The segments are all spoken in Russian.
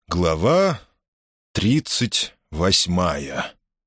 Глава 38.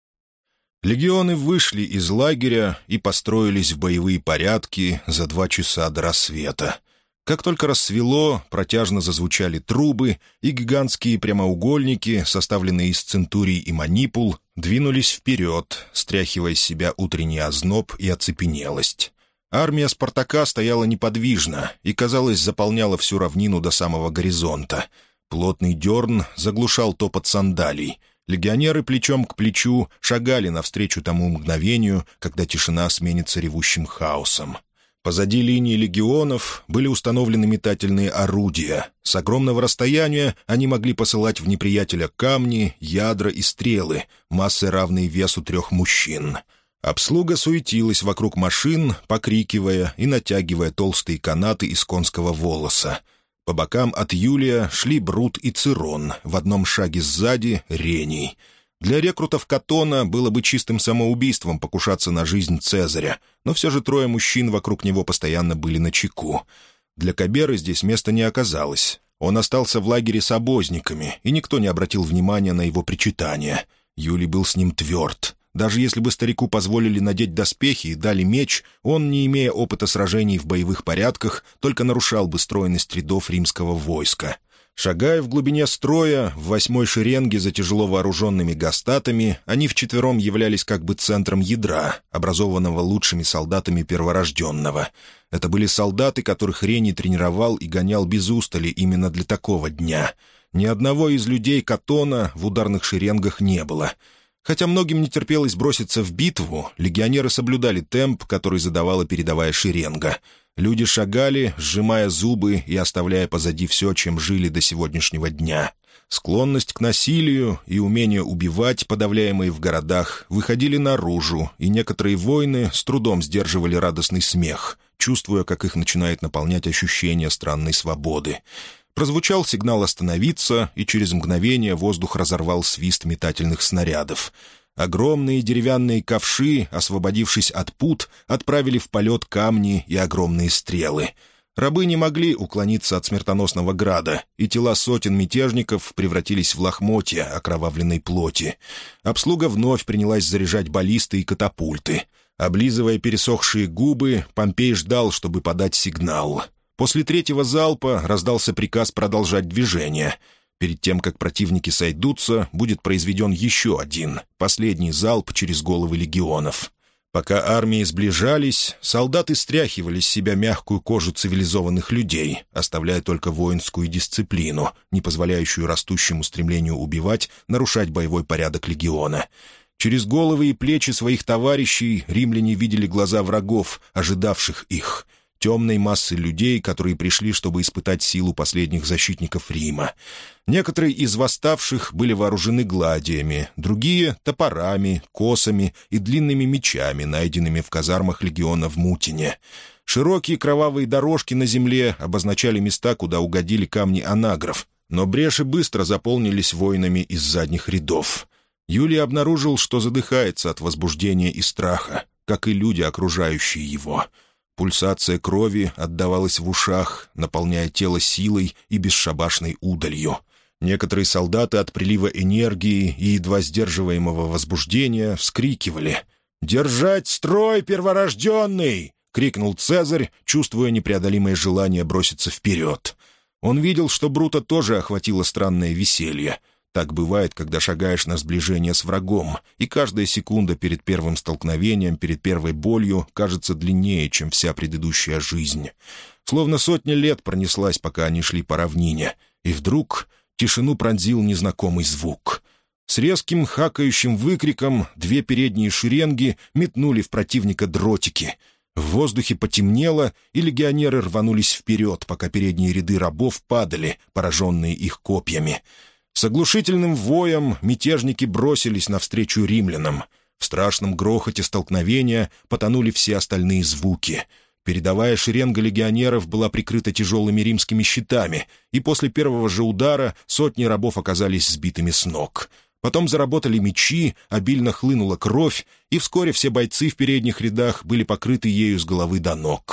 Легионы вышли из лагеря и построились в боевые порядки за 2 часа до рассвета. Как только рассвело, протяжно зазвучали трубы, и гигантские прямоугольники, составленные из центурий и манипул, двинулись вперед, стряхивая с себя утренний озноб и оцепенелость. Армия Спартака стояла неподвижно и, казалось, заполняла всю равнину до самого горизонта. Плотный дерн заглушал топот сандалий. Легионеры плечом к плечу шагали навстречу тому мгновению, когда тишина сменится ревущим хаосом. Позади линии легионов были установлены метательные орудия. С огромного расстояния они могли посылать в неприятеля камни, ядра и стрелы, массой равной весу 3 мужчин. Обслуга суетилась вокруг машин, покрикивая и натягивая толстые канаты из конского волоса. По бокам от Юлия шли Брут и Цирон, в одном шаге сзади — Рений. Для рекрутов Катона было бы чистым самоубийством покушаться на жизнь Цезаря, но все же 3 мужчин вокруг него постоянно были начеку. Для Каберы здесь места не оказалось. Он остался в лагере с обозниками, и никто не обратил внимания на его причитания. Юлий был с ним тверд. Даже если бы старику позволили надеть доспехи и дали меч, он, не имея опыта сражений в боевых порядках, только нарушал бы стройность рядов римского войска. Шагая в глубине строя, в 8-й шеренге за тяжело вооруженными гастатами, они вчетвером являлись как бы центром ядра, образованного лучшими солдатами перворожденного. Это были солдаты, которых Рений тренировал и гонял без устали именно для такого дня. Ни одного из людей Катона в ударных шеренгах не было. Хотя многим не терпелось броситься в битву, легионеры соблюдали темп, который задавала передовая шеренга. Люди шагали, сжимая зубы и оставляя позади все, чем жили до сегодняшнего дня. Склонность к насилию и умение убивать, подавляемые в городах, выходили наружу, и некоторые воины с трудом сдерживали радостный смех, чувствуя, как их начинает наполнять ощущение странной свободы. Прозвучал сигнал остановиться, и через мгновение воздух разорвал свист метательных снарядов. Огромные деревянные ковши, освободившись от пут, отправили в полет камни и огромные стрелы. Рабы не могли уклониться от смертоносного града, и тела сотен мятежников превратились в лохмотья окровавленной плоти. Обслуга вновь принялась заряжать баллисты и катапульты. Облизывая пересохшие губы, Помпей ждал, чтобы подать сигнал. После 3-го залпа раздался приказ продолжать движение. Перед тем, как противники сойдутся, будет произведен еще один, последний залп через головы легионов. Пока армии сближались, солдаты стряхивали с себя мягкую кожу цивилизованных людей, оставляя только воинскую дисциплину, не позволяющую растущему стремлению убивать нарушать боевой порядок легиона. Через головы и плечи своих товарищей римляне видели глаза врагов, ожидавших их — темной массы людей, которые пришли, чтобы испытать силу последних защитников Рима. Некоторые из восставших были вооружены гладиями, другие — топорами, косами и длинными мечами, найденными в казармах легиона в Мутине. Широкие кровавые дорожки на земле обозначали места, куда угодили камни анагров, но бреши быстро заполнились воинами из задних рядов. Юлий обнаружил, что задыхается от возбуждения и страха, как и люди, окружающие его. Пульсация крови отдавалась в ушах, наполняя тело силой и бесшабашной удалью. Некоторые солдаты от прилива энергии и едва сдерживаемого возбуждения вскрикивали. «Держать строй, перворожденный!» — крикнул Цезарь, чувствуя непреодолимое желание броситься вперед. Он видел, что Брута тоже охватило странное веселье. Так бывает, когда шагаешь на сближение с врагом, и каждая секунда перед первым столкновением, перед первой болью, кажется длиннее, чем вся предыдущая жизнь. Словно 100 лет пронеслась, пока они шли по равнине, и вдруг тишину пронзил незнакомый звук. С резким хакающим выкриком 2 передние шеренги метнули в противника дротики. В воздухе потемнело, и легионеры рванулись вперед, пока передние ряды рабов падали, пораженные их копьями. С оглушительным воем мятежники бросились навстречу римлянам. В страшном грохоте столкновения потонули все остальные звуки. Передовая шеренга легионеров была прикрыта тяжелыми римскими щитами, и после первого же удара сотни рабов оказались сбитыми с ног. Потом заработали мечи, обильно хлынула кровь, и вскоре все бойцы в передних рядах были покрыты ею с головы до ног.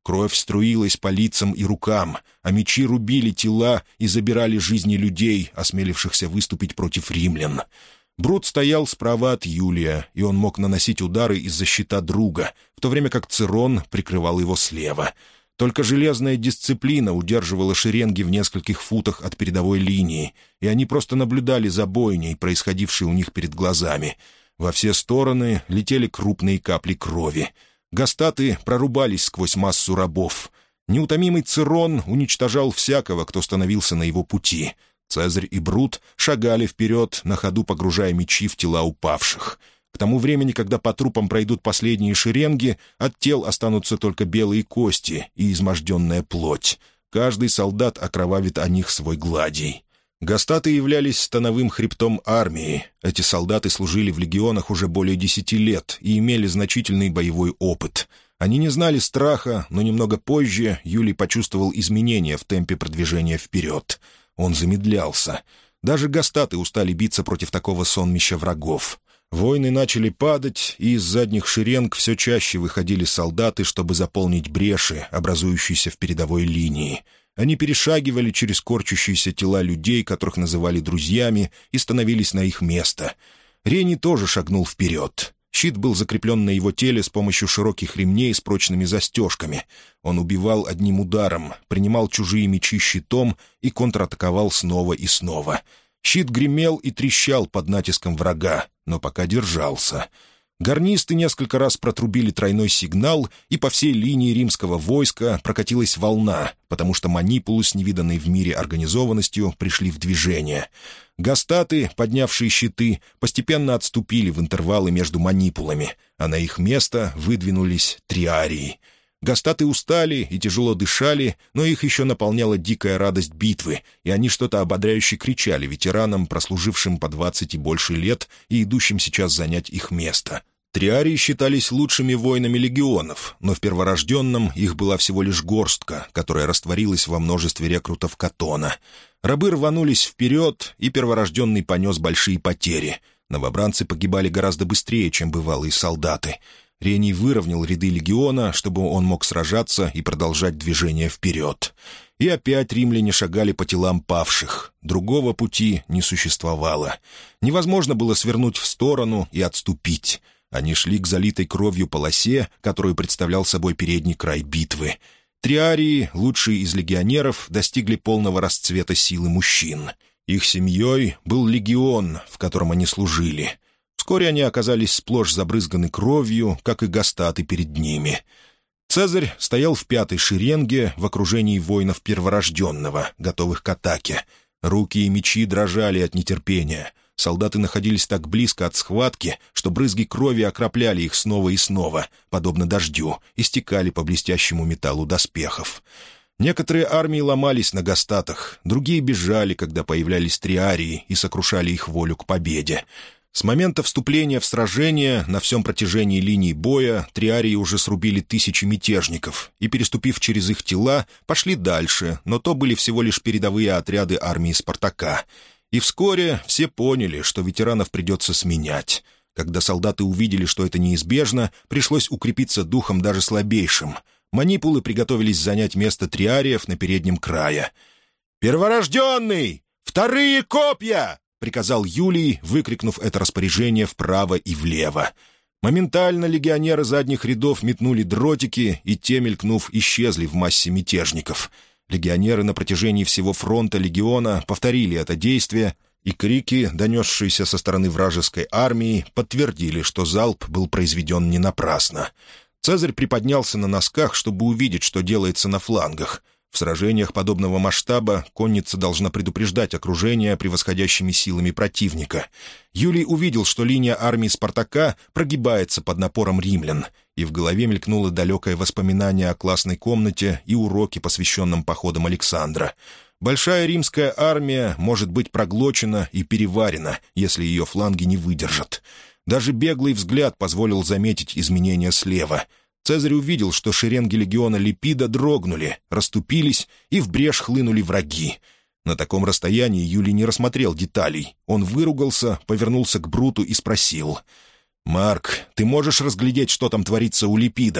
Кровь струилась по лицам и рукам, а мечи рубили тела и забирали жизни людей, осмелившихся выступить против римлян. Брут стоял справа от Юлия, и он мог наносить удары из-за щита друга, в то время как Цирон прикрывал его слева. Только железная дисциплина удерживала шеренги в нескольких футах от передовой линии, и они просто наблюдали за бойней, происходившей у них перед глазами. Во все стороны летели крупные капли крови. Гастаты прорубались сквозь массу рабов. Неутомимый Цирон уничтожал всякого, кто становился на его пути. Цезарь и Брут шагали вперед, на ходу погружая мечи в тела упавших. К тому времени, когда по трупам пройдут последние шеренги, от тел останутся только белые кости и изможденная плоть. Каждый солдат окровавит о них свой гладий. Гастаты являлись становым хребтом армии. Эти солдаты служили в легионах уже более 10 лет и имели значительный боевой опыт. Они не знали страха, но немного позже Юлий почувствовал изменения в темпе продвижения вперед. Он замедлялся. Даже гастаты устали биться против такого сонмища врагов. Воины начали падать, и из задних шеренг все чаще выходили солдаты, чтобы заполнить бреши, образующиеся в передовой линии. Они перешагивали через корчащиеся тела людей, которых называли друзьями, и становились на их место. Рений тоже шагнул вперед. Щит был закреплен на его теле с помощью широких ремней с прочными застежками. Он убивал одним ударом, принимал чужие мечи щитом и контратаковал снова и снова. Щит гремел и трещал под натиском врага, но пока держался. Гарнисты несколько раз протрубили тройной сигнал, и по всей линии римского войска прокатилась волна, потому что манипулы с невиданной в мире организованностью пришли в движение. Гастаты, поднявшие щиты, постепенно отступили в интервалы между манипулами, а на их место выдвинулись триарии. Гастаты устали и тяжело дышали, но их еще наполняла дикая радость битвы, и они что-то ободряюще кричали ветеранам, прослужившим по 20 и больше лет и идущим сейчас занять их место. Триарии считались лучшими воинами легионов, но в перворожденном их была всего лишь горстка, которая растворилась во множестве рекрутов Катона. Рабы рванулись вперед, и перворожденный понес большие потери. Новобранцы погибали гораздо быстрее, чем бывалые солдаты. Рений выровнял ряды легиона, чтобы он мог сражаться и продолжать движение вперед. И опять римляне шагали по телам павших. Другого пути не существовало. Невозможно было свернуть в сторону и отступить. Они шли к залитой кровью полосе, которую представлял собой передний край битвы. Триарии, лучшие из легионеров, достигли полного расцвета силы мужчин. Их семьей был легион, в котором они служили. Вскоре они оказались сплошь забрызганы кровью, как и гастаты перед ними. Цезарь стоял в пятой шеренге в окружении воинов перворожденного, готовых к атаке. Руки и мечи дрожали от нетерпения. Солдаты находились так близко от схватки, что брызги крови окропляли их снова и снова, подобно дождю, и стекали по блестящему металлу доспехов. Некоторые армии ломались на гастатах, другие бежали, когда появлялись триарии, и сокрушали их волю к победе. С момента вступления в сражение на всем протяжении линии боя триарии уже срубили тысячи мятежников и, переступив через их тела, пошли дальше, но то были всего лишь передовые отряды армии Спартака. И вскоре все поняли, что ветеранов придется сменять. Когда солдаты увидели, что это неизбежно, пришлось укрепиться духом даже слабейшим. Манипулы приготовились занять место триариев на переднем крае. «Перворожденный! Вторые копья!» — приказал Юлий, выкрикнув это распоряжение вправо и влево. Моментально легионеры задних рядов метнули дротики, и те, мелькнув, исчезли в массе мятежников. Легионеры на протяжении всего фронта легиона повторили это действие, и крики, донесшиеся со стороны вражеской армии, подтвердили, что залп был произведен не напрасно. Цезарь приподнялся на носках, чтобы увидеть, что делается на флангах. В сражениях подобного масштаба конница должна предупреждать окружение превосходящими силами противника. Юлий увидел, что линия армии Спартака прогибается под напором римлян, и в голове мелькнуло далекое воспоминание о классной комнате и уроке, посвященном походам Александра. Большая римская армия может быть проглочена и переварена, если ее фланги не выдержат. Даже беглый взгляд позволил заметить изменения слева — Цезарь увидел, что шеренги легиона Липида дрогнули, расступились, и в брешь хлынули враги. На таком расстоянии Юлий не рассмотрел деталей. Он выругался, повернулся к Бруту и спросил: «Марк, ты можешь разглядеть, что там творится у Липида?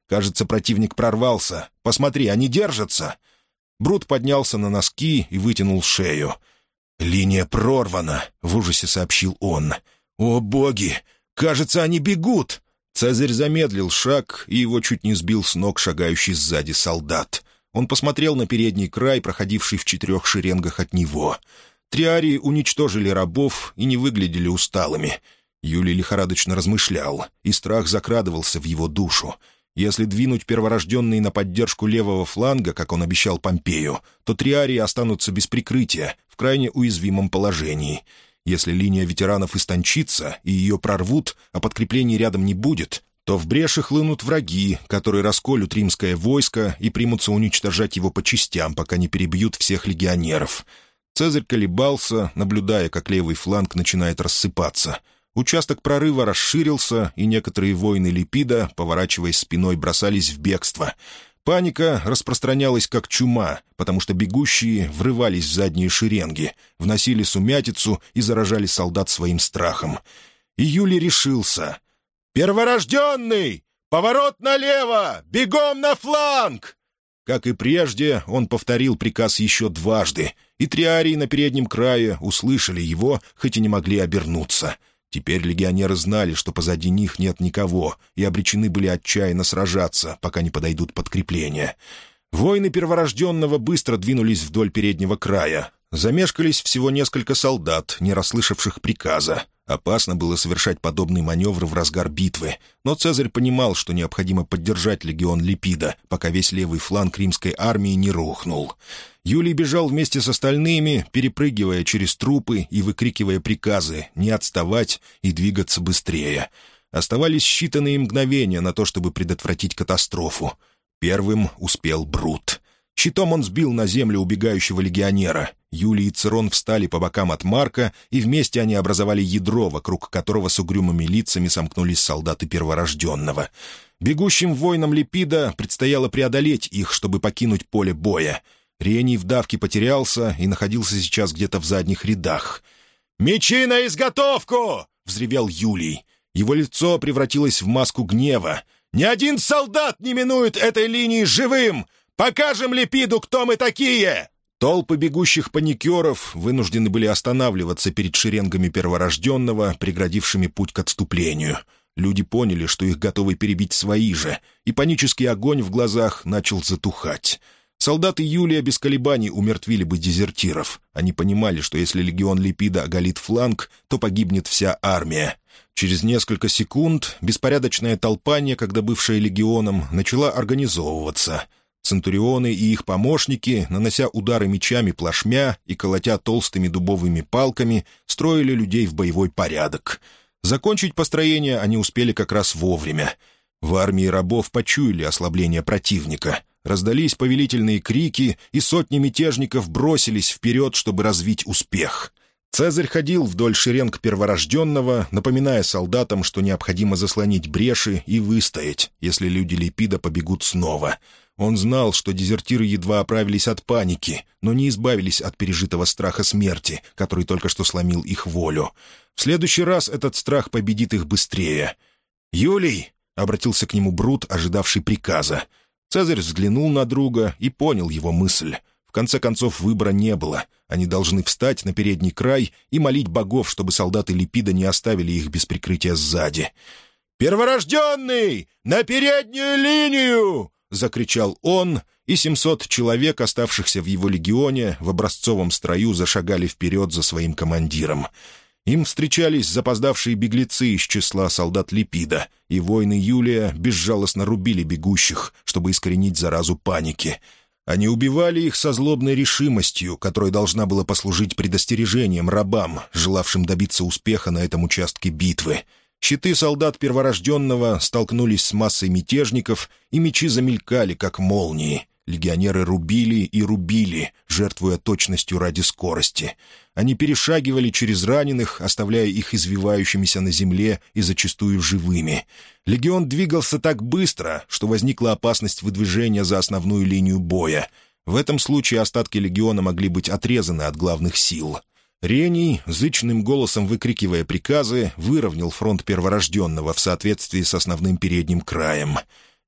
Кажется, противник прорвался. Посмотри, они держатся!» Брут поднялся на носки и вытянул шею. «Линия прорвана», — в ужасе сообщил он. «О, боги! Кажется, они бегут!» Цезарь замедлил шаг, и его чуть не сбил с ног шагающий сзади солдат. Он посмотрел на передний край, проходивший в 4 шеренгах от него. Триарии уничтожили рабов и не выглядели усталыми. Юлий лихорадочно размышлял, и страх закрадывался в его душу. Если двинуть перворожденные на поддержку левого фланга, как он обещал Помпею, то триарии останутся без прикрытия, в крайне уязвимом положении. Если линия ветеранов истончится и ее прорвут, а подкреплений рядом не будет, то в бреши хлынут враги, которые расколют римское войско и примутся уничтожать его по частям, пока не перебьют всех легионеров. Цезарь колебался, наблюдая, как левый фланг начинает рассыпаться. Участок прорыва расширился, и некоторые воины Липида, поворачиваясь спиной, бросались в бегство. Паника распространялась как чума, потому что бегущие врывались в задние шеренги, вносили сумятицу и заражали солдат своим страхом. И Юлий решился. «Перворожденный! Поворот налево! Бегом на фланг!» Как и прежде, он повторил приказ еще дважды, и триарии на переднем крае услышали его, хоть и не могли обернуться. Теперь легионеры знали, что позади них нет никого, и обречены были отчаянно сражаться, пока не подойдут подкрепления. Воины перворожденного быстро двинулись вдоль переднего края. Замешкались всего несколько солдат, не расслышавших приказа. Опасно было совершать подобный маневр в разгар битвы, но Цезарь понимал, что необходимо поддержать легион Липида, пока весь левый фланг римской армии не рухнул. Юлий бежал вместе с остальными, перепрыгивая через трупы и выкрикивая приказы не отставать и двигаться быстрее. Оставались считанные мгновения на то, чтобы предотвратить катастрофу. Первым успел Брут. Щитом он сбил на землю убегающего легионера. Юлий и Цирон встали по бокам от Марка, и вместе они образовали ядро, вокруг которого с угрюмыми лицами сомкнулись солдаты перворожденного. Бегущим воинам Липида предстояло преодолеть их, чтобы покинуть поле боя. Рений в давке потерялся и находился сейчас где-то в задних рядах. «Мечи на изготовку!» — взревел Юлий. Его лицо превратилось в маску гнева. «Ни один солдат не минует этой линии живым! Покажем Липиду, кто мы такие!» Толпы бегущих паникеров вынуждены были останавливаться перед шеренгами перворожденного, преградившими путь к отступлению. Люди поняли, что их готовы перебить свои же, и панический огонь в глазах начал затухать. Солдаты Юлия без колебаний умертвили бы дезертиров. Они понимали, что если легион Липида оголит фланг, то погибнет вся армия. Через несколько секунд беспорядочная толпа, некогда бывшая легионом, начала организовываться. Центурионы и их помощники, нанося удары мечами плашмя и колотя толстыми дубовыми палками, строили людей в боевой порядок. Закончить построение они успели как раз вовремя. В армии рабов почуяли ослабление противника. Раздались повелительные крики, и сотни мятежников бросились вперед, чтобы развить успех. Цезарь ходил вдоль шеренг перворожденного, напоминая солдатам, что необходимо заслонить бреши и выстоять, если люди Липида побегут снова. Он знал, что дезертиры едва оправились от паники, но не избавились от пережитого страха смерти, который только что сломил их волю. В следующий раз этот страх победит их быстрее. «Юлий!» — обратился к нему Брут, ожидавший приказа. Цезарь взглянул на друга и понял его мысль. В конце концов, выбора не было. Они должны встать на передний край и молить богов, чтобы солдаты Липида не оставили их без прикрытия сзади. «Перворожденный! На переднюю линию!» — закричал он, и 700 человек, оставшихся в его легионе, в образцовом строю зашагали вперед за своим командиром. Им встречались запоздавшие беглецы из числа солдат Липида, и воины Юлия безжалостно рубили бегущих, чтобы искоренить заразу паники. Они убивали их со злобной решимостью, которая должна была послужить предостережением рабам, желавшим добиться успеха на этом участке битвы. Щиты солдат перворожденного столкнулись с массой мятежников, и мечи замелькали, как молнии. Легионеры рубили и рубили, жертвуя точностью ради скорости. Они перешагивали через раненых, оставляя их извивающимися на земле и зачастую живыми. Легион двигался так быстро, что возникла опасность выдвижения за основную линию боя. В этом случае остатки легиона могли быть отрезаны от главных сил. Рений, зычным голосом выкрикивая приказы, выровнял фронт перворожденного в соответствии с основным передним краем.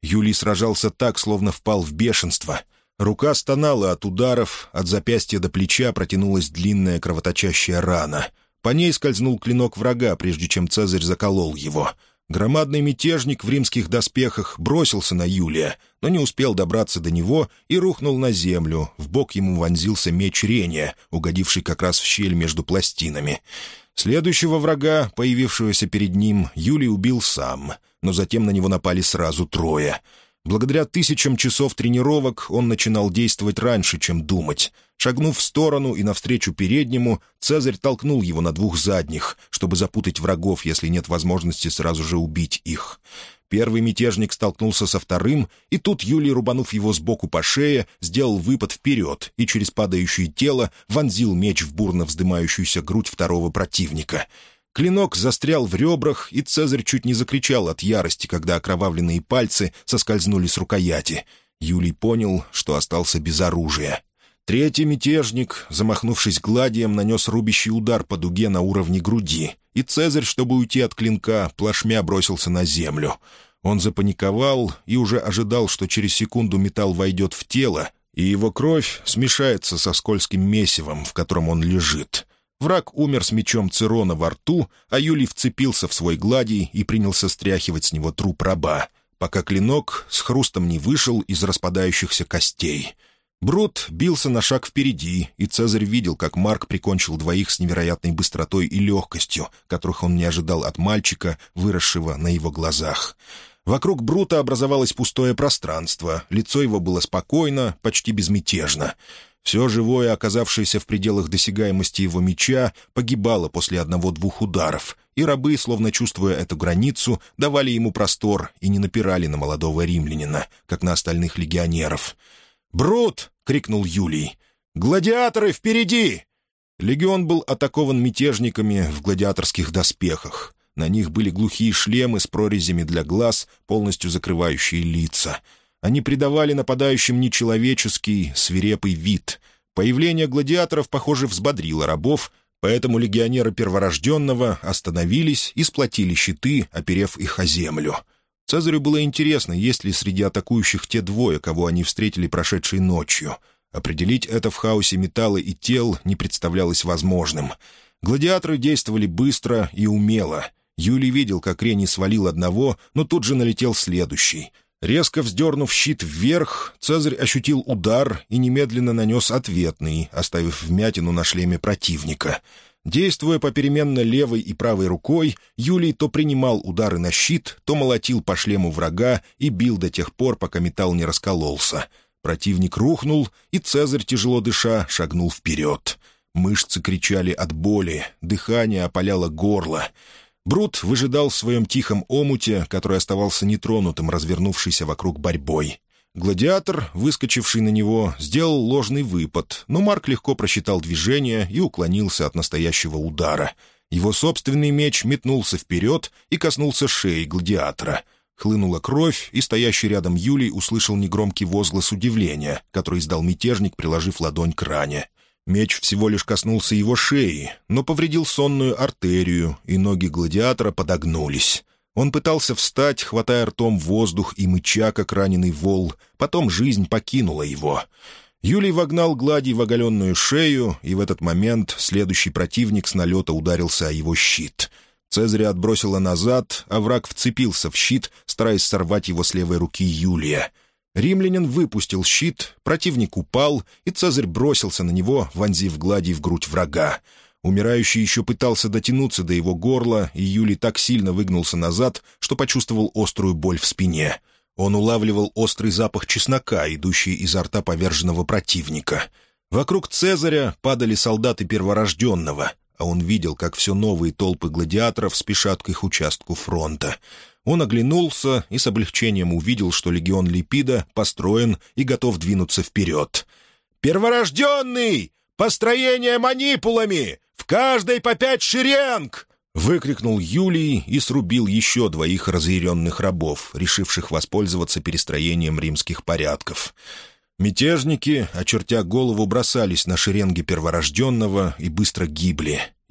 Юлий сражался так, словно впал в бешенство. Рука стонала от ударов, от запястья до плеча протянулась длинная кровоточащая рана. По ней скользнул клинок врага, прежде чем Цезарь заколол его. Громадный мятежник в римских доспехах бросился на Юлия, но не успел добраться до него и рухнул на землю. В бок ему вонзился меч Рения, угодивший как раз в щель между пластинами. Следующего врага, появившегося перед ним, Юлий убил сам, но затем на него напали сразу трое. Благодаря 1000 часов тренировок он начинал действовать раньше, чем думать. Шагнув в сторону и навстречу переднему, Цезарь толкнул его на 2 задних, чтобы запутать врагов, если нет возможности сразу же убить их. Первый мятежник столкнулся со вторым, и тут Юлий, рубанув его сбоку по шее, сделал выпад вперед и через падающее тело вонзил меч в бурно вздымающуюся грудь второго противника. Клинок застрял в ребрах, и Цезарь чуть не закричал от ярости, когда окровавленные пальцы соскользнули с рукояти. Юлий понял, что остался без оружия. Третий мятежник, замахнувшись гладием, нанес рубящий удар по дуге на уровне груди, и Цезарь, чтобы уйти от клинка, плашмя бросился на землю. Он запаниковал и уже ожидал, что через секунду металл войдет в тело, и его кровь смешается со скользким месивом, в котором он лежит. Враг умер с мечом Цирона во рту, а Юлий вцепился в свой гладий и принялся стряхивать с него труп раба, пока клинок с хрустом не вышел из распадающихся костей. Брут бился на шаг впереди, и Цезарь видел, как Марк прикончил 2 с невероятной быстротой и легкостью, которых он не ожидал от мальчика, выросшего на его глазах. Вокруг Брута образовалось пустое пространство, лицо его было спокойно, почти безмятежно. Все живое, оказавшееся в пределах досягаемости его меча, погибало после 1-2 ударов, и рабы, словно чувствуя эту границу, давали ему простор и не напирали на молодого римлянина, как на остальных легионеров. «Брут!» — крикнул Юлий. «Гладиаторы впереди!» Легион был атакован мятежниками в гладиаторских доспехах. На них были глухие шлемы с прорезями для глаз, полностью закрывающие лица. Они придавали нападающим нечеловеческий, свирепый вид. Появление гладиаторов, похоже, взбодрило рабов, поэтому легионеры Перворожденного остановились и сплотили щиты, оперев их о землю. Цезарю было интересно, есть ли среди атакующих те 2, кого они встретили прошедшей ночью. Определить это в хаосе металла и тел не представлялось возможным. Гладиаторы действовали быстро и умело. Юлий видел, как Рений свалил одного, но тут же налетел следующий. Резко вздернув щит вверх, Цезарь ощутил удар и немедленно нанес ответный, оставив вмятину на шлеме противника. Действуя попеременно левой и правой рукой, Юлий то принимал удары на щит, то молотил по шлему врага и бил до тех пор, пока металл не раскололся. Противник рухнул, и Цезарь, тяжело дыша, шагнул вперед. Мышцы кричали от боли, дыхание опаляло горло. Брут выжидал в своем тихом омуте, который оставался нетронутым, развернувшейся вокруг борьбой. Гладиатор, выскочивший на него, сделал ложный выпад, но Марк легко просчитал движение и уклонился от настоящего удара. Его собственный меч метнулся вперед и коснулся шеи гладиатора. Хлынула кровь, и стоящий рядом Юлий услышал негромкий возглас удивления, который издал мятежник, приложив ладонь к ране. Меч всего лишь коснулся его шеи, но повредил сонную артерию, и ноги гладиатора подогнулись. Он пытался встать, хватая ртом воздух и мыча, как раненый вол. Потом жизнь покинула его. Юлий вогнал гладий в оголенную шею, и в этот момент следующий противник с налета ударился о его щит. Цезаря отбросило назад, а враг вцепился в щит, стараясь сорвать его с левой руки Юлия. Римлянин выпустил щит, противник упал, и Цезарь бросился на него, вонзив гладий в грудь врага. Умирающий еще пытался дотянуться до его горла, и Юлий так сильно выгнулся назад, что почувствовал острую боль в спине. Он улавливал острый запах чеснока, идущий изо рта поверженного противника. Вокруг Цезаря падали солдаты Перворожденного, а он видел, как все новые толпы гладиаторов спешат к их участку фронта. Он оглянулся и с облегчением увидел, что легион Липида построен и готов двинуться вперед. «Перворожденный! Построение манипулами! В каждой по 5 шеренг!» — выкрикнул Юлий и срубил еще 2 разъяренных рабов, решивших воспользоваться перестроением римских порядков. Мятежники, очертя голову, бросались на шеренги Перворожденного и быстро гибли.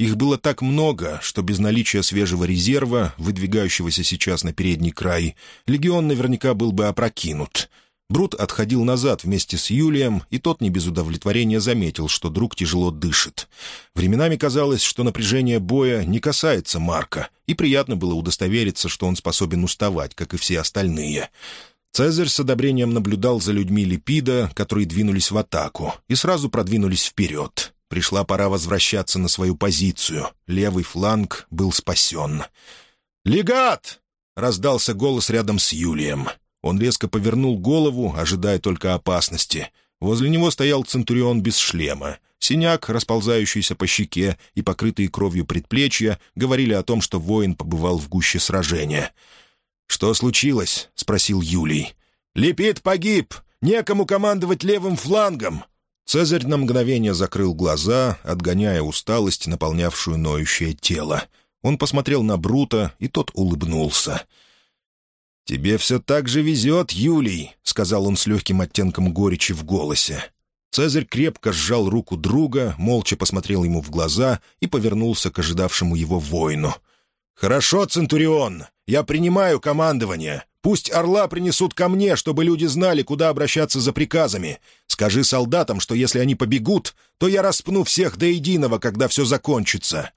Их было так много, что без наличия свежего резерва, выдвигающегося сейчас на передний край, легион наверняка был бы опрокинут. Брут отходил назад вместе с Юлием, и тот не без удовлетворения заметил, что друг тяжело дышит. Временами казалось, что напряжение боя не касается Марка, и приятно было удостовериться, что он способен уставать, как и все остальные. Цезарь с одобрением наблюдал за людьми Липида, которые двинулись в атаку, и сразу продвинулись вперед. Пришла пора возвращаться на свою позицию. Левый фланг был спасен. «Легат!» — раздался голос рядом с Юлием. Он резко повернул голову, ожидая только опасности. Возле него стоял центурион без шлема. Синяк, расползающийся по щеке, и покрытые кровью предплечья говорили о том, что воин побывал в гуще сражения. «Что случилось?» — спросил Юлий. «Липид погиб! Некому командовать левым флангом!» Цезарь на мгновение закрыл глаза, отгоняя усталость, наполнявшую ноющее тело. Он посмотрел на Брута, и тот улыбнулся. «Тебе все так же везет, Юлий», — сказал он с легким оттенком горечи в голосе. Цезарь крепко сжал руку друга, молча посмотрел ему в глаза и повернулся к ожидавшему его воину. «Хорошо, Центурион, я принимаю командование. Пусть орла принесут ко мне, чтобы люди знали, куда обращаться за приказами. Скажи солдатам, что если они побегут, то я распну всех до единого, когда все закончится».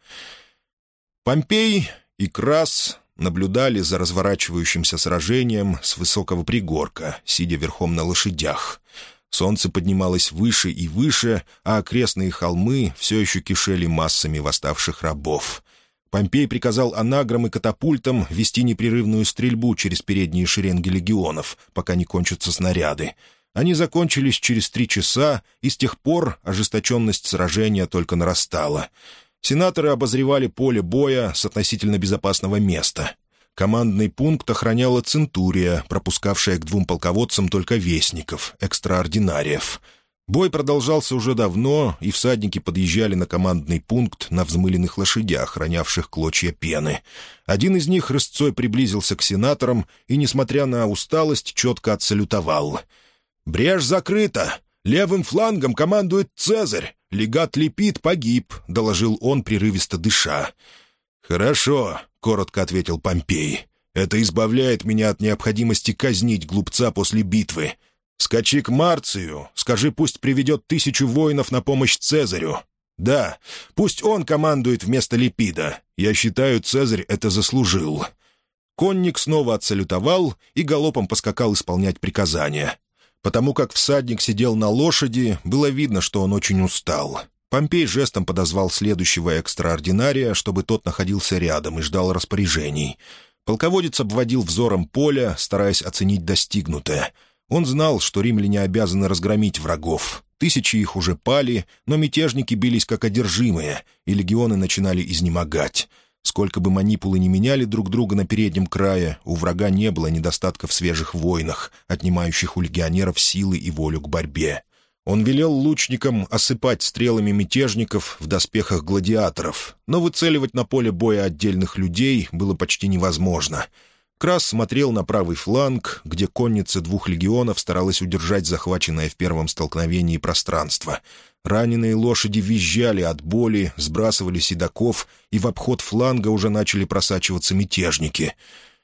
Помпей и Крас наблюдали за разворачивающимся сражением с высокого пригорка, сидя верхом на лошадях. Солнце поднималось выше и выше, а окрестные холмы все еще кишели массами восставших рабов. Помпей приказал анаграм и катапультам вести непрерывную стрельбу через передние шеренги легионов, пока не кончатся снаряды. Они закончились через 3 часа, и с тех пор ожесточенность сражения только нарастала. Сенаторы обозревали поле боя с относительно безопасного места. Командный пункт охраняла центурия, пропускавшая к 2 полководцам только вестников, экстраординариев. Бой продолжался уже давно, и всадники подъезжали на командный пункт на взмыленных лошадях, ронявших клочья пены. Один из них рысцой приблизился к сенаторам и, несмотря на усталость, четко отсалютовал. «Брешь закрыта! Левым флангом командует Цезарь! Легат Липид погиб», — доложил он, прерывисто дыша. «Хорошо», — коротко ответил Помпей. «Это избавляет меня от необходимости казнить глупца после битвы. Скачи к Марцию, скажи, пусть приведет 1000 воинов на помощь Цезарю. Да, пусть он командует вместо Липида. Я считаю, Цезарь это заслужил». Конник снова отсалютовал и галопом поскакал исполнять приказания. Потому как всадник сидел на лошади, было видно, что он очень устал. Помпей жестом подозвал следующего экстраординария, чтобы тот находился рядом и ждал распоряжений. Полководец обводил взором поля, стараясь оценить достигнутое. Он знал, что римляне обязаны разгромить врагов. 1000 их уже пали, но мятежники бились как одержимые, и легионы начинали изнемогать. Сколько бы манипулы ни меняли друг друга на переднем крае, у врага не было недостатка в свежих войнах, отнимающих у легионеров силы и волю к борьбе. Он велел лучникам осыпать стрелами мятежников в доспехах гладиаторов, но выцеливать на поле боя отдельных людей было почти невозможно. Крас смотрел на правый фланг, где конница 2 легионов старалась удержать захваченное в первом столкновении пространство. Раненые лошади визжали от боли, сбрасывали седаков, и в обход фланга уже начали просачиваться мятежники.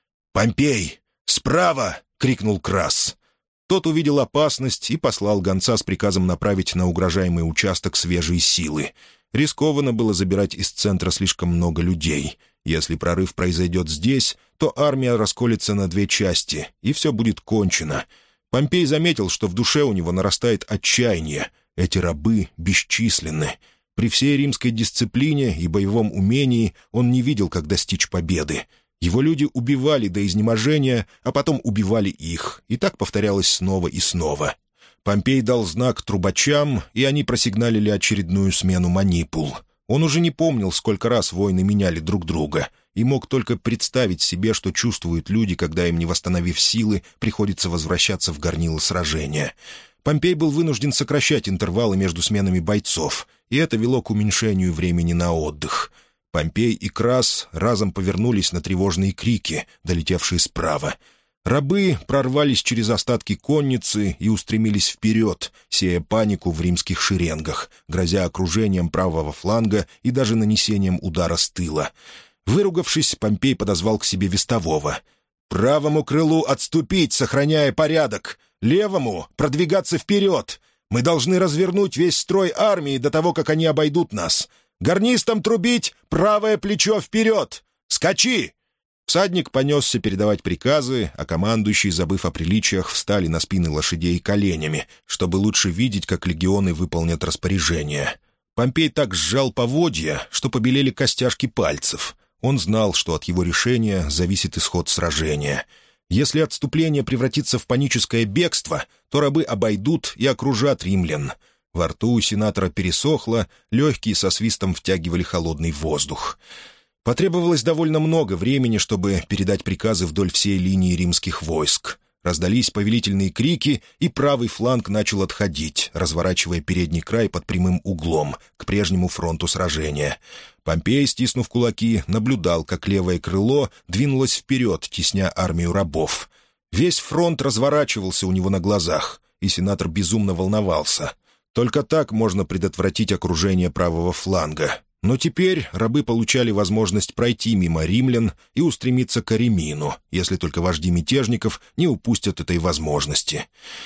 «Помпей! Справа!» — крикнул Крас. Тот увидел опасность и послал гонца с приказом направить на угрожаемый участок свежие силы. Рискованно было забирать из центра слишком много людей. Если прорыв произойдет здесь, то армия расколется на 2 части, и все будет кончено. Помпей заметил, что в душе у него нарастает отчаяние. Эти рабы бесчисленны. При всей римской дисциплине и боевом умении он не видел, как достичь победы. Его люди убивали до изнеможения, а потом убивали их, и так повторялось снова и снова. Помпей дал знак трубачам, и они просигналили очередную смену манипул. Он уже не помнил, сколько раз воины меняли друг друга, и мог только представить себе, что чувствуют люди, когда им, не восстановив силы, приходится возвращаться в горнило сражения. Помпей был вынужден сокращать интервалы между сменами бойцов, и это вело к уменьшению времени на отдых. Помпей и Крас разом повернулись на тревожные крики, долетевшие справа. Рабы прорвались через остатки конницы и устремились вперед, сея панику в римских шеренгах, грозя окружением правого фланга и даже нанесением удара с тыла. Выругавшись, Помпей подозвал к себе вестового. «Правому крылу отступить, сохраняя порядок! Левому продвигаться вперед! Мы должны развернуть весь строй армии до того, как они обойдут нас! Гарнистам трубить правое плечо вперед! Скачи!» Всадник понесся передавать приказы, а командующие, забыв о приличиях, встали на спины лошадей коленями, чтобы лучше видеть, как легионы выполнят распоряжение. Помпей так сжал поводья, что побелели костяшки пальцев. Он знал, что от его решения зависит исход сражения. Если отступление превратится в паническое бегство, то рабы обойдут и окружат римлян. Во рту у сенатора пересохло, легкие со свистом втягивали холодный воздух. Потребовалось довольно много времени, чтобы передать приказы вдоль всей линии римских войск. Раздались повелительные крики, и правый фланг начал отходить, разворачивая передний край под прямым углом к прежнему фронту сражения. Помпей, стиснув кулаки, наблюдал, как левое крыло двинулось вперед, тесня армию рабов. Весь фронт разворачивался у него на глазах, и сенатор безумно волновался. Только так можно предотвратить окружение правого фланга. Но теперь рабы получали возможность пройти мимо римлян и устремиться к Аремину, если только вожди мятежников не упустят этой возможности.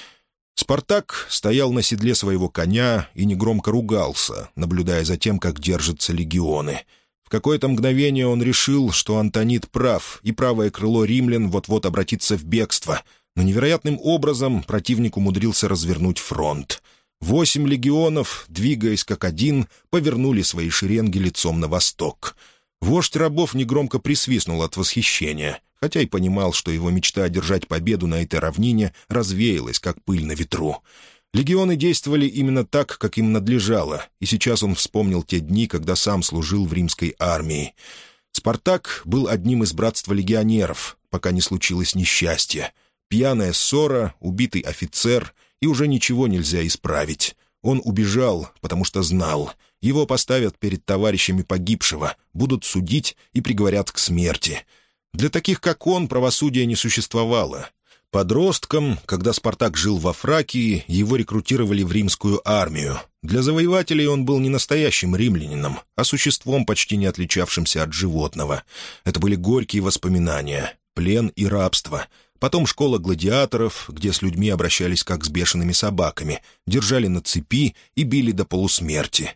Спартак стоял на седле своего коня и негромко ругался, наблюдая за тем, как держатся легионы. В какое-то мгновение он решил, что Антонид прав, и правое крыло римлян вот-вот обратится в бегство, но невероятным образом противник умудрился развернуть фронт. 8 легионов, двигаясь как один, повернули свои шеренги лицом на восток. Вождь рабов негромко присвистнул от восхищения, хотя и понимал, что его мечта одержать победу на этой равнине развеялась, как пыль на ветру. Легионы действовали именно так, как им надлежало, и сейчас он вспомнил те дни, когда сам служил в римской армии. Спартак был одним из братства легионеров, пока не случилось несчастье. Пьяная ссора, убитый офицер — и уже ничего нельзя исправить. Он убежал, потому что знал. Его поставят перед товарищами погибшего, будут судить и приговорят к смерти. Для таких, как он, правосудия не существовало. Подростком, когда Спартак жил во Фракии, его рекрутировали в римскую армию. Для завоевателей он был не настоящим римлянином, а существом, почти не отличавшимся от животного. Это были горькие воспоминания, плен и рабство — потом школа гладиаторов, где с людьми обращались как с бешеными собаками, держали на цепи и били до полусмерти.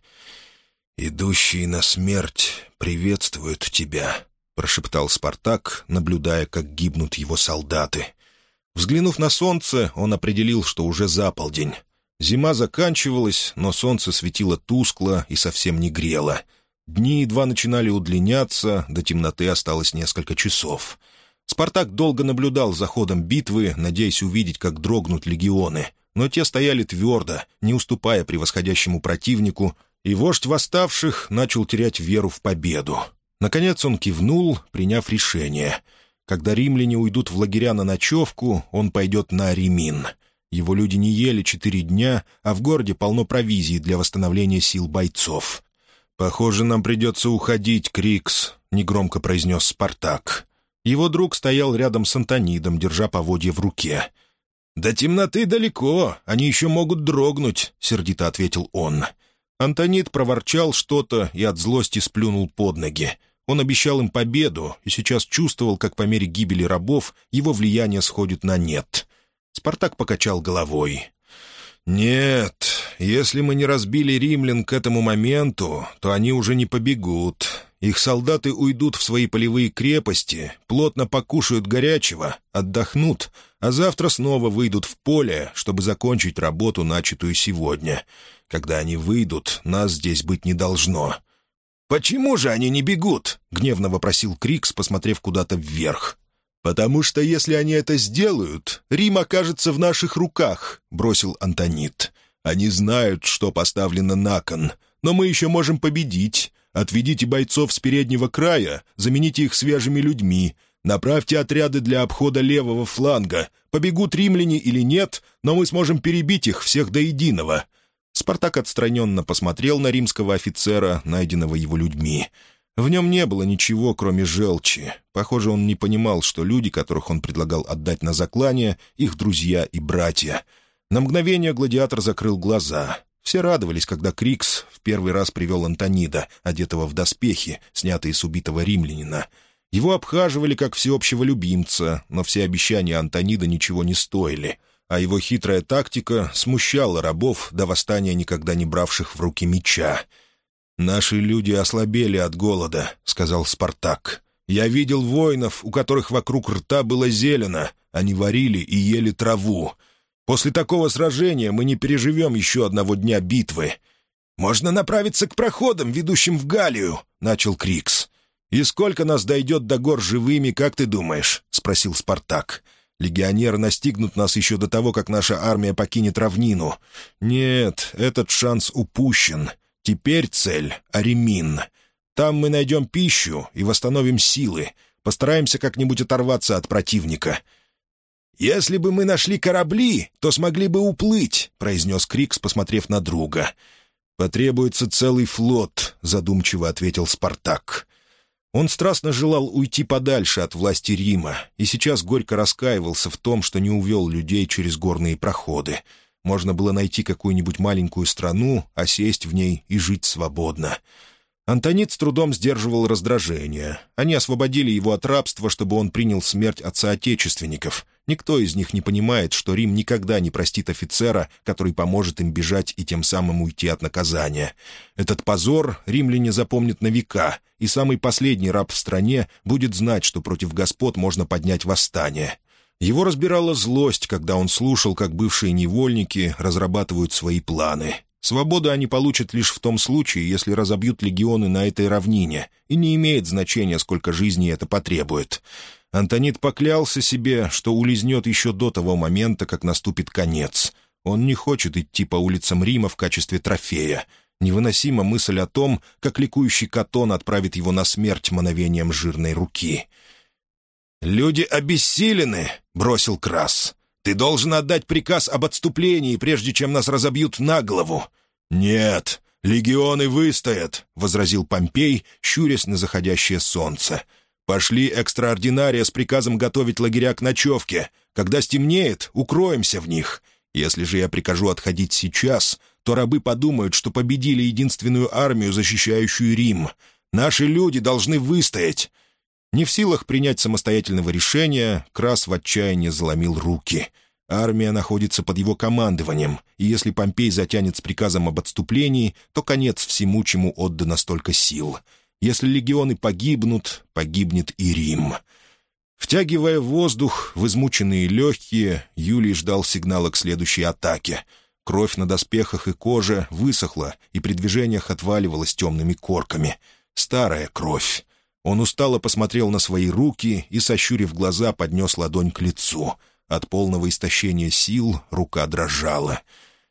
«Идущие на смерть приветствуют тебя», — прошептал Спартак, наблюдая, как гибнут его солдаты. Взглянув на солнце, он определил, что уже заполдень. Зима заканчивалась, но солнце светило тускло и совсем не грело. Дни едва начинали удлиняться, до темноты осталось несколько часов. Спартак долго наблюдал за ходом битвы, надеясь увидеть, как дрогнут легионы, но те стояли твердо, не уступая превосходящему противнику, и вождь восставших начал терять веру в победу. Наконец он кивнул, приняв решение. Когда римляне уйдут в лагеря на ночевку, он пойдет на Аремин. Его люди не ели 4 дня, а в городе полно провизии для восстановления сил бойцов. «Похоже, нам придется уходить, Крикс», — негромко произнес Спартак. Его друг стоял рядом с Антонидом, держа поводья в руке. «До темноты далеко, они еще могут дрогнуть», — сердито ответил он. Антонид проворчал что-то и от злости сплюнул под ноги. Он обещал им победу и сейчас чувствовал, как по мере гибели рабов его влияние сходит на нет. Спартак покачал головой. «Нет, если мы не разбили римлян к этому моменту, то они уже не побегут. Их солдаты уйдут в свои полевые крепости, плотно покушают горячего, отдохнут, а завтра снова выйдут в поле, чтобы закончить работу, начатую сегодня. Когда они выйдут, нас здесь быть не должно». «Почему же они не бегут?» — гневно вопросил Крикс, посмотрев куда-то вверх. «Потому что если они это сделают, Рим окажется в наших руках», — бросил Антонид. «Они знают, что поставлено на кон, но мы еще можем победить. Отведите бойцов с переднего края, замените их свежими людьми, направьте отряды для обхода левого фланга. Побегут римляне или нет, но мы сможем перебить их всех до единого». Спартак отстраненно посмотрел на римского офицера, найденного его людьми. В нем не было ничего, кроме желчи. Похоже, он не понимал, что люди, которых он предлагал отдать на заклание, их друзья и братья. На мгновение гладиатор закрыл глаза. Все радовались, когда Крикс в первый раз привел Антонида, одетого в доспехи, снятые с убитого римлянина. Его обхаживали как всеобщего любимца, но все обещания Антонида ничего не стоили, а его хитрая тактика смущала рабов до восстания никогда не бравших в руки меча. «Наши люди ослабели от голода», — сказал Спартак. «Я видел воинов, у которых вокруг рта было зелено. Они варили и ели траву. После такого сражения мы не переживем еще одного дня битвы». «Можно направиться к проходам, ведущим в Галлию», — начал Крикс. «И сколько нас дойдет до гор живыми, как ты думаешь?» — спросил Спартак. «Легионеры настигнут нас еще до того, как наша армия покинет равнину. Нет, этот шанс упущен. Теперь цель — Аремин. Там мы найдем пищу и восстановим силы. Постараемся как-нибудь оторваться от противника». «Если бы мы нашли корабли, то смогли бы уплыть», — произнес Крикс, посмотрев на друга. «Потребуется целый флот», — задумчиво ответил Спартак. Он страстно желал уйти подальше от власти Рима и сейчас горько раскаивался в том, что не увел людей через горные проходы. Можно было найти какую-нибудь маленькую страну, осесть в ней и жить свободно. Антонид с трудом сдерживал раздражение. Они освободили его от рабства, чтобы он принял смерть от соотечественников. Никто из них не понимает, что Рим никогда не простит офицера, который поможет им бежать и тем самым уйти от наказания. Этот позор римляне запомнят на века, и самый последний раб в стране будет знать, что против господ можно поднять восстание. Его разбирала злость, когда он слушал, как бывшие невольники разрабатывают свои планы. Свободу они получат лишь в том случае, если разобьют легионы на этой равнине, и не имеет значения, сколько жизней это потребует. Антонид поклялся себе, что улизнет еще до того момента, как наступит конец. Он не хочет идти по улицам Рима в качестве трофея. Невыносима мысль о том, как ликующий Катон отправит его на смерть мановением жирной руки. «Люди обессилены», — бросил Крас. «Ты должен отдать приказ об отступлении, прежде чем нас разобьют на голову». «Нет, легионы выстоят», — возразил Помпей, щурясь на заходящее солнце. «Пошли экстраординария с приказом готовить лагеря к ночевке. Когда стемнеет, укроемся в них. Если же я прикажу отходить сейчас, то рабы подумают, что победили единственную армию, защищающую Рим. Наши люди должны выстоять». Не в силах принять самостоятельного решения, Крас в отчаянии заломил руки. Армия находится под его командованием, и если Помпей затянет с приказом об отступлении, то конец всему, чему отдано столько сил. Если легионы погибнут, погибнет и Рим. Втягивая воздух в измученные легкие, Юлий ждал сигнала к следующей атаке. Кровь на доспехах и коже высохла и при движениях отваливалась темными корками. Старая кровь. Он устало посмотрел на свои руки и, сощурив глаза, поднес ладонь к лицу. От полного истощения сил рука дрожала.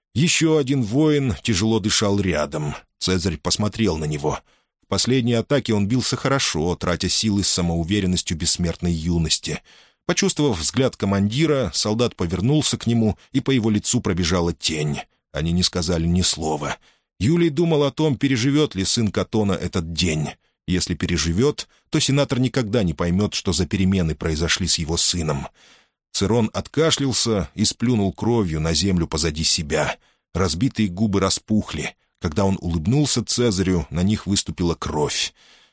Еще один воин тяжело дышал рядом. Цезарь посмотрел на него. В последней атаке он бился хорошо, тратя силы с самоуверенностью бессмертной юности. Почувствовав взгляд командира, солдат повернулся к нему, и по его лицу пробежала тень. Они не сказали ни слова. Юлий думал о том, переживет ли сын Катона этот день. Если переживет, то сенатор никогда не поймет, что за перемены произошли с его сыном. Цирон откашлялся и сплюнул кровью на землю позади себя. Разбитые губы распухли. Когда он улыбнулся Цезарю, на них выступила кровь.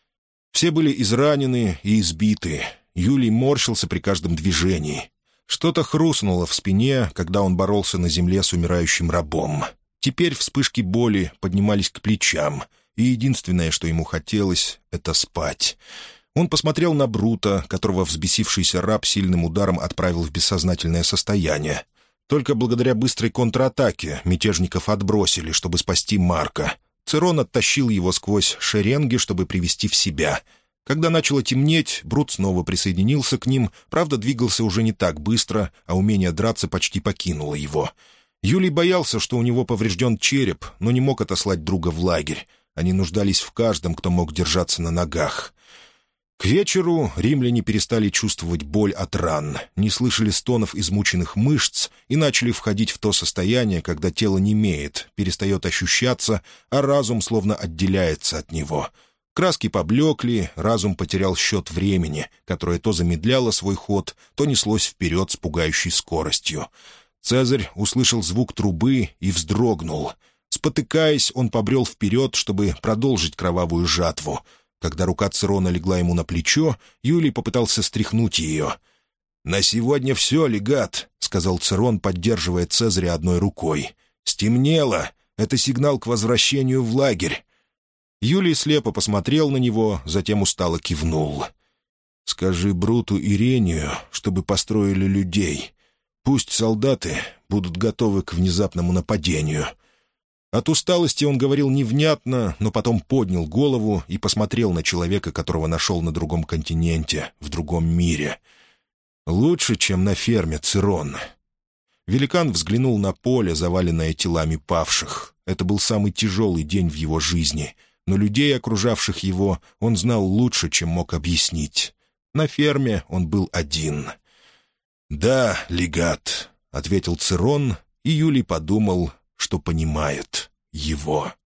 Все были изранены и избиты. Юлий морщился при каждом движении. Что-то хрустнуло в спине, когда он боролся на земле с умирающим рабом. Теперь вспышки боли поднимались к плечам, и единственное, что ему хотелось, — это спать. Он посмотрел на Брута, которого взбесившийся раб сильным ударом отправил в бессознательное состояние. Только благодаря быстрой контратаке мятежников отбросили, чтобы спасти Марка. Цирон оттащил его сквозь шеренги, чтобы привести в себя. Когда начало темнеть, Брут снова присоединился к ним, правда, двигался уже не так быстро, а умение драться почти покинуло его. Юлий боялся, что у него поврежден череп, но не мог отослать друга в лагерь. Они нуждались в каждом, кто мог держаться на ногах. К вечеру римляне перестали чувствовать боль от ран, не слышали стонов измученных мышц и начали входить в то состояние, когда тело немеет, перестает ощущаться, а разум словно отделяется от него. Краски поблекли, разум потерял счет времени, которое то замедляло свой ход, то неслось вперед с пугающей скоростью. Цезарь услышал звук трубы и вздрогнул. Спотыкаясь, он побрел вперед, чтобы продолжить кровавую жатву. Когда рука Цирона легла ему на плечо, Юлий попытался стряхнуть ее. «На сегодня все, легат», — сказал Цирон, поддерживая Цезаря одной рукой. «Стемнело. Это сигнал к возвращению в лагерь». Юлий слепо посмотрел на него, затем устало кивнул. «Скажи Бруту и Рению, чтобы построили людей. Пусть солдаты будут готовы к внезапному нападению». От усталости он говорил невнятно, но потом поднял голову и посмотрел на человека, которого нашел на другом континенте, в другом мире. «Лучше, чем на ферме, Цирон». Великан взглянул на поле, заваленное телами павших. Это был самый тяжелый день в его жизни, но людей, окружавших его, он знал лучше, чем мог объяснить. На ферме он был один. «Да, легат», — ответил Цирон, и Юлий подумал, что понимает его.